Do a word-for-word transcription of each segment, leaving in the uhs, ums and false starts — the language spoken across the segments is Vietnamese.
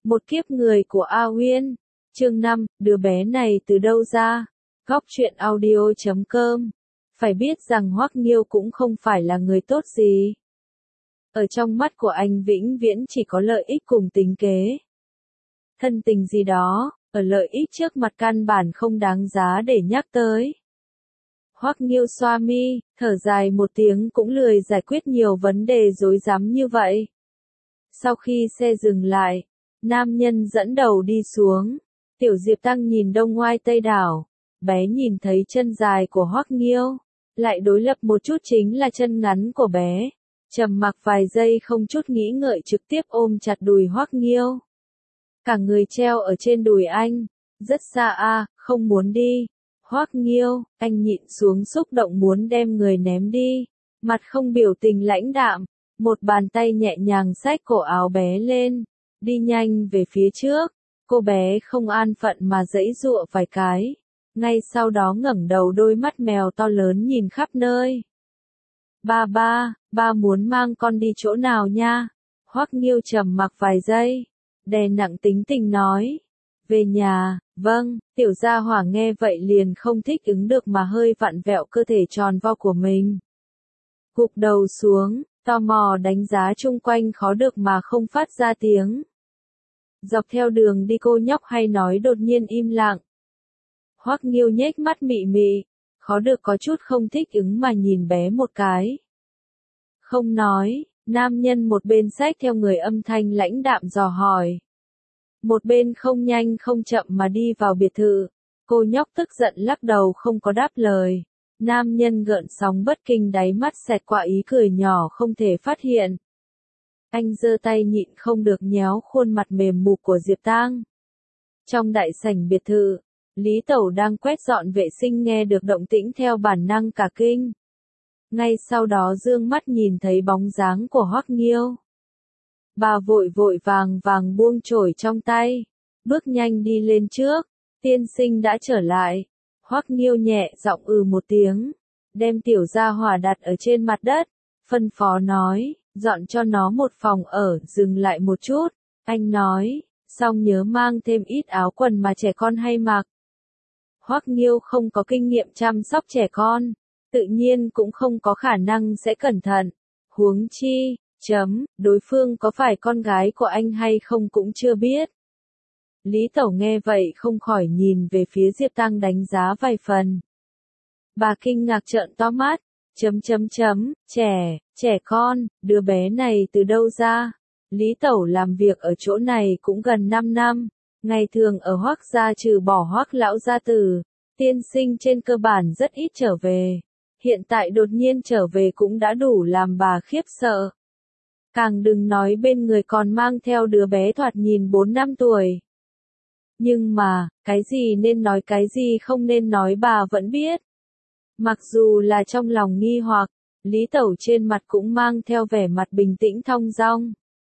Một kiếp người của A Uyên. Chương năm, đứa bé này từ đâu ra? Góc truyện audio chấm com. Phải biết rằng Hoắc Nghiêu cũng không phải là người tốt gì. Ở trong mắt của anh vĩnh viễn chỉ có lợi ích cùng tính kế. Thân tình gì đó, ở lợi ích trước mặt căn bản không đáng giá để nhắc tới. Hoắc Nghiêu xoa mi, thở dài một tiếng cũng lười giải quyết nhiều vấn đề rối rắm như vậy. Sau khi xe dừng lại, nam nhân dẫn đầu đi xuống. Tiểu Diệp Tăng nhìn đông ngoai tây đảo, bé nhìn thấy chân dài của Hoắc Nghiêu, lại đối lập một chút chính là chân ngắn của bé. Trầm mặc vài giây không chút nghĩ ngợi trực tiếp ôm chặt đùi Hoắc Nghiêu. Cả người treo ở trên đùi anh, rất xa a, không muốn đi. Hoắc Nghiêu, anh nhịn xuống xúc động muốn đem người ném đi, mặt không biểu tình lãnh đạm, một bàn tay nhẹ nhàng xách cổ áo bé lên, đi nhanh về phía trước. Cô bé không an phận mà giãy giụa vài cái, ngay sau đó ngẩng đầu đôi mắt mèo to lớn nhìn khắp nơi. Ba ba, ba muốn mang con đi chỗ nào nha? Hoắc Nghiêu trầm mặc vài giây, đè nặng tính tình nói. Về nhà, vâng. Tiểu gia hỏa nghe vậy liền không thích ứng được mà hơi vặn vẹo cơ thể tròn vo của mình. Gục đầu xuống, tò mò đánh giá chung quanh khó được mà không phát ra tiếng. Dọc theo đường đi cô nhóc hay nói đột nhiên im lặng. Hoắc Nghiêu nhếch mắt mị mị, khó được có chút không thích ứng mà nhìn bé một cái. Không nói, nam nhân một bên xách theo người âm thanh lãnh đạm dò hỏi. Một bên không nhanh không chậm mà đi vào biệt thự, cô nhóc tức giận lắc đầu không có đáp lời. Nam nhân gợn sóng bất kinh đáy mắt xẹt qua ý cười nhỏ không thể phát hiện. Anh giơ tay nhịn không được nhéo khuôn mặt mềm mục của Diệp Tang. Trong đại sảnh biệt thự, Lý Tẩu đang quét dọn vệ sinh nghe được động tĩnh theo bản năng cả kinh. Ngay sau đó dương mắt nhìn thấy bóng dáng của Hoắc Nghiêu. Bà vội vội vàng vàng buông chổi trong tay, bước nhanh đi lên trước. Tiên sinh đã trở lại. Hoắc Nghiêu nhẹ giọng ừ một tiếng, đem tiểu gia hỏa đặt ở trên mặt đất, phân phó nói, dọn cho nó một phòng ở, dừng lại một chút. Anh nói, xong nhớ mang thêm ít áo quần mà trẻ con hay mặc. Hoắc Nghiêu không có kinh nghiệm chăm sóc trẻ con, tự nhiên cũng không có khả năng sẽ cẩn thận. Huống chi, chấm, đối phương có phải con gái của anh hay không cũng chưa biết. Lý Tẩu nghe vậy không khỏi nhìn về phía Diệp Tăng đánh giá vài phần. Bà kinh ngạc trợn to mắt, chấm chấm chấm, trẻ, trẻ con, đứa bé này từ đâu ra? Lý Tẩu làm việc ở chỗ này cũng gần năm năm, ngày thường ở Hoắc gia trừ bỏ Hoắc lão gia tử, tiên sinh trên cơ bản rất ít trở về. Hiện tại đột nhiên trở về cũng đã đủ làm bà khiếp sợ. Càng đừng nói bên người còn mang theo đứa bé thoạt nhìn bốn năm tuổi. Nhưng mà, cái gì nên nói cái gì không nên nói bà vẫn biết. Mặc dù là trong lòng nghi hoặc, Lý Tẩu trên mặt cũng mang theo vẻ mặt bình tĩnh thong dong.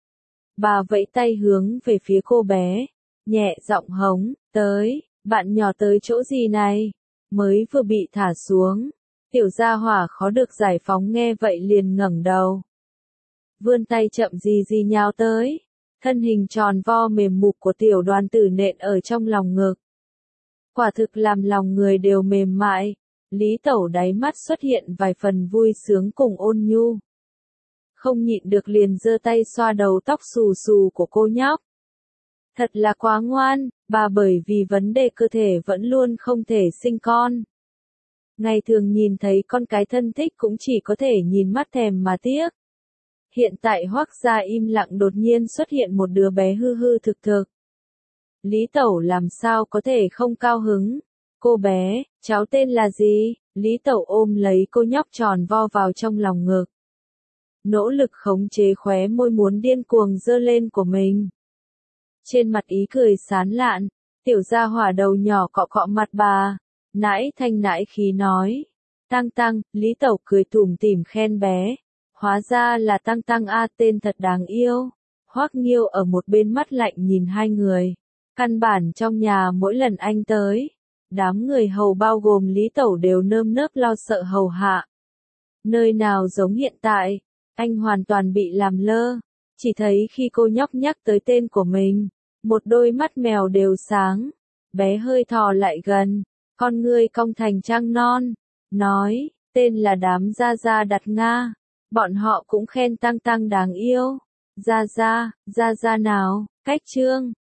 Bà vẫy tay hướng về phía cô bé, nhẹ giọng hống, tới, bạn nhỏ tới chỗ gì này? Mới vừa bị thả xuống, tiểu gia hỏa khó được giải phóng nghe vậy liền ngẩng đầu. Vươn tay chậm gì gì nhào tới, thân hình tròn vo mềm mục của tiểu đoàn tử nện ở trong lòng ngực. Quả thực làm lòng người đều mềm mại, Lý Tẩu đáy mắt xuất hiện vài phần vui sướng cùng ôn nhu. Không nhịn được liền giơ tay xoa đầu tóc xù xù của cô nhóc. Thật là quá ngoan, bà bởi vì vấn đề cơ thể vẫn luôn không thể sinh con. Ngày thường nhìn thấy con cái thân thích cũng chỉ có thể nhìn mắt thèm mà tiếc. Hiện tại Hoắc gia im lặng đột nhiên xuất hiện một đứa bé hư hư thực thực. Lý Tẩu làm sao có thể không cao hứng. Cô bé, cháu tên là gì? Lý Tẩu ôm lấy cô nhóc tròn vo vào trong lòng ngực. Nỗ lực khống chế khóe môi muốn điên cuồng giơ lên của mình. Trên mặt ý cười sán lạn, tiểu gia hỏa đầu nhỏ cọ cọ mặt bà, nãi thanh nãi khí nói. Tăng Tăng, Lý Tẩu cười tủm tỉm khen bé. Hóa ra là Tăng Tăng a, tên thật đáng yêu. Hoắc Nghiêu ở một bên mắt lạnh nhìn hai người. Căn bản trong nhà mỗi lần anh tới, đám người hầu bao gồm Lý Tẩu đều nơm nớp lo sợ hầu hạ. Nơi nào giống hiện tại, anh hoàn toàn bị làm lơ. Chỉ thấy khi cô nhóc nhắc tới tên của mình, một đôi mắt mèo đều sáng. Bé hơi thò lại gần, con ngươi cong thành trăng non, nói, tên là đám Gia Gia đặt Nga. Bọn họ cũng khen Tăng Tăng đáng yêu. Gia Gia, Gia Gia nào, cách Trương.